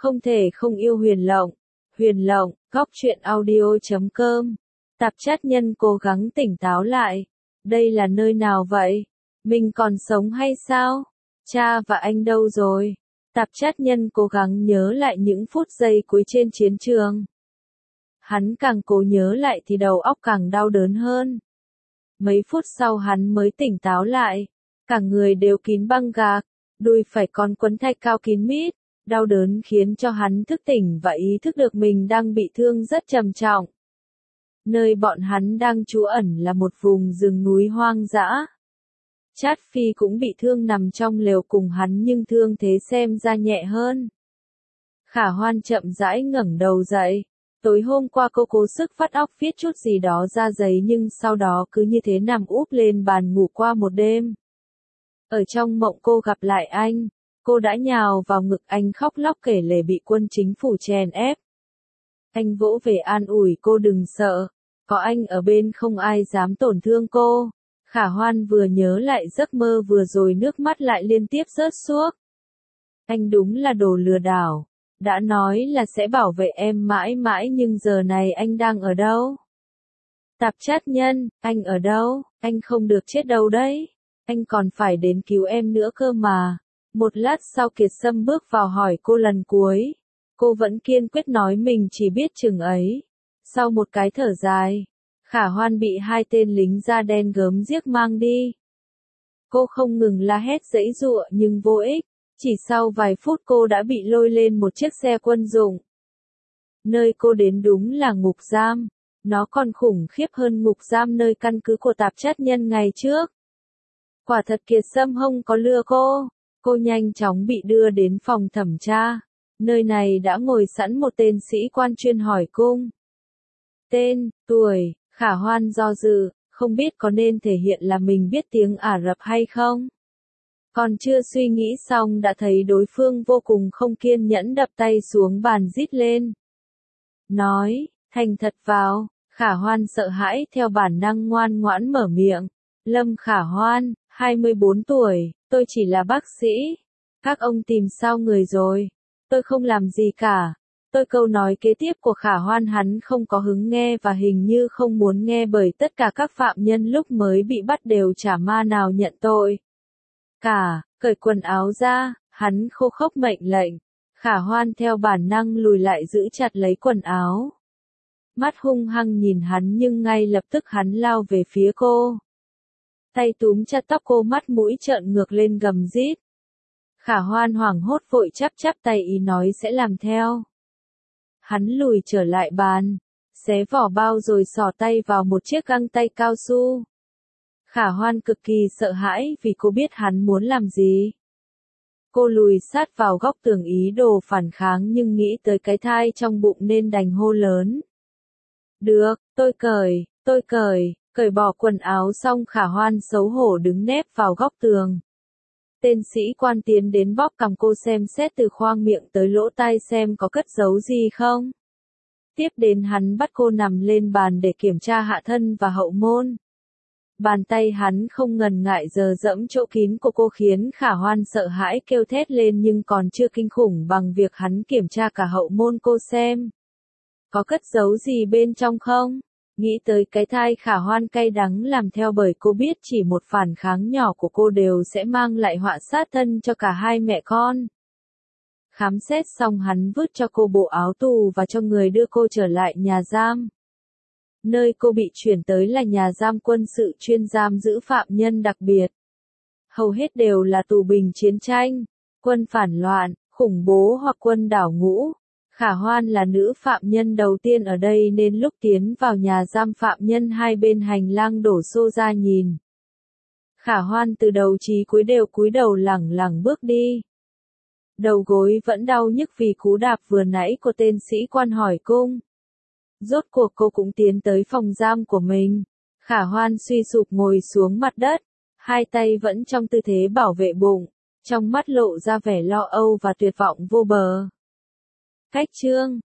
Không thể không yêu Huyền Lộng. Huyền Lộng, góc truyện audio.com. Tạp chát nhân cố gắng tỉnh táo lại. Đây là nơi nào vậy? Mình còn sống hay sao? Cha và anh đâu rồi? Tạp chát nhân cố gắng nhớ lại những phút giây cuối trên chiến trường. Hắn càng cố nhớ lại thì đầu óc càng đau đớn hơn. Mấy phút sau hắn mới tỉnh táo lại. Cả người đều kín băng gạc, đùi phải còn quấn thai cao kín mít. Đau đớn khiến cho hắn thức tỉnh và ý thức được mình đang bị thương rất trầm trọng. Nơi bọn hắn đang trú ẩn là một vùng rừng núi hoang dã. Trát Phi cũng bị thương nằm trong lều cùng hắn nhưng thương thế xem ra nhẹ hơn. Khả Hoan chậm rãi ngẩng đầu dậy. Tối hôm qua cô cố sức vắt óc viết chút gì đó ra giấy nhưng sau đó cứ như thế nằm úp lên bàn ngủ qua một đêm. Ở trong mộng cô gặp lại anh. Cô đã nhào vào ngực anh khóc lóc kể lể bị quân chính phủ chèn ép. Anh vỗ về an ủi cô đừng sợ. Có anh ở bên không ai dám tổn thương cô. Khả Hoan vừa nhớ lại giấc mơ vừa rồi nước mắt lại liên tiếp rớt xuốc. Anh đúng là đồ lừa đảo. Đã nói là sẽ bảo vệ em mãi mãi nhưng giờ này anh đang ở đâu? Tạp chát nhân, anh ở đâu? Anh không được chết đâu đấy. Anh còn phải đến cứu em nữa cơ mà. Một lát sau Kiệt Sâm bước vào hỏi cô lần cuối. Cô vẫn kiên quyết nói mình chỉ biết chừng ấy. Sau một cái thở dài, Khả Hoan bị hai tên lính da đen gớm ghiếc mang đi. Cô không ngừng la hét giãy giụa nhưng vô ích. Chỉ sau vài phút cô đã bị lôi lên một chiếc xe quân dụng. Nơi cô đến đúng là ngục giam. Nó còn khủng khiếp hơn ngục giam nơi căn cứ của tạp chát nhân ngày trước. Quả thật Kiệt Sâm không có lừa cô. Cô nhanh chóng bị đưa đến phòng thẩm tra. Nơi này đã ngồi sẵn một tên sĩ quan chuyên hỏi cung. Tên, tuổi, Khả Hoan do dự, không biết có nên thể hiện là mình biết tiếng Ả Rập hay không. Còn chưa suy nghĩ xong đã thấy đối phương vô cùng không kiên nhẫn đập tay xuống bàn rít lên. Nói, thành thật vào, Khả Hoan sợ hãi theo bản năng ngoan ngoãn mở miệng. Lâm Khả Hoan, 24 tuổi, tôi chỉ là bác sĩ. Các ông tìm sao người rồi? Tôi không làm gì cả. Câu nói kế tiếp của Khả Hoan hắn không có hứng nghe và hình như không muốn nghe bởi tất cả các phạm nhân lúc mới bị bắt đều chả ma nào nhận tội. Cởi quần áo ra, hắn khô khốc mệnh lệnh. Khả Hoan theo bản năng lùi lại giữ chặt lấy quần áo. Mắt hung hăng nhìn hắn nhưng ngay lập tức hắn lao về phía cô. Tay túm chặt tóc cô mắt mũi trợn ngược lên gầm rít. Khả Hoan hoảng hốt vội chắp tay ý nói sẽ làm theo. Hắn lùi trở lại bàn, xé vỏ bao rồi xỏ tay vào một chiếc găng tay cao su. Khả Hoan cực kỳ sợ hãi vì cô biết hắn muốn làm gì. Cô lùi sát vào góc tường ý đồ phản kháng nhưng nghĩ tới cái thai trong bụng nên đành hô lớn. Được, tôi cởi bỏ quần áo xong Khả Hoan xấu hổ đứng nép vào góc tường. Tên sĩ quan tiến đến bóp cằm cô xem xét từ khoang miệng tới lỗ tai xem có cất giấu gì không. Tiếp đến hắn bắt cô nằm lên bàn để kiểm tra hạ thân và hậu môn. Bàn tay hắn không ngần ngại giờ dẫm chỗ kín của cô khiến Khả Hoan sợ hãi kêu thét lên nhưng còn chưa kinh khủng bằng việc hắn kiểm tra cả hậu môn cô xem. Có cất giấu gì bên trong không? Nghĩ tới cái thai Khả Hoan cay đắng làm theo bởi cô biết chỉ một phản kháng nhỏ của cô đều sẽ mang lại họa sát thân cho cả hai mẹ con. Khám xét xong hắn vứt cho cô bộ áo tù và cho người đưa cô trở lại nhà giam. Nơi cô bị chuyển tới là nhà giam quân sự chuyên giam giữ phạm nhân đặc biệt. Hầu hết đều là tù binh chiến tranh, quân phản loạn, khủng bố hoặc quân đảo ngũ. Khả Hoan là nữ phạm nhân đầu tiên ở đây nên lúc tiến vào nhà giam phạm nhân hai bên hành lang đổ xô ra nhìn. Khả Hoan từ đầu chí cuối đều cúi đầu lẳng lẳng bước đi. Đầu gối vẫn đau nhức vì cú đạp vừa nãy của tên sĩ quan hỏi cung. Rốt cuộc cô cũng tiến tới phòng giam của mình. Khả Hoan suy sụp ngồi xuống mặt đất, hai tay vẫn trong tư thế bảo vệ bụng, trong mắt lộ ra vẻ lo âu và tuyệt vọng vô bờ. Cách chương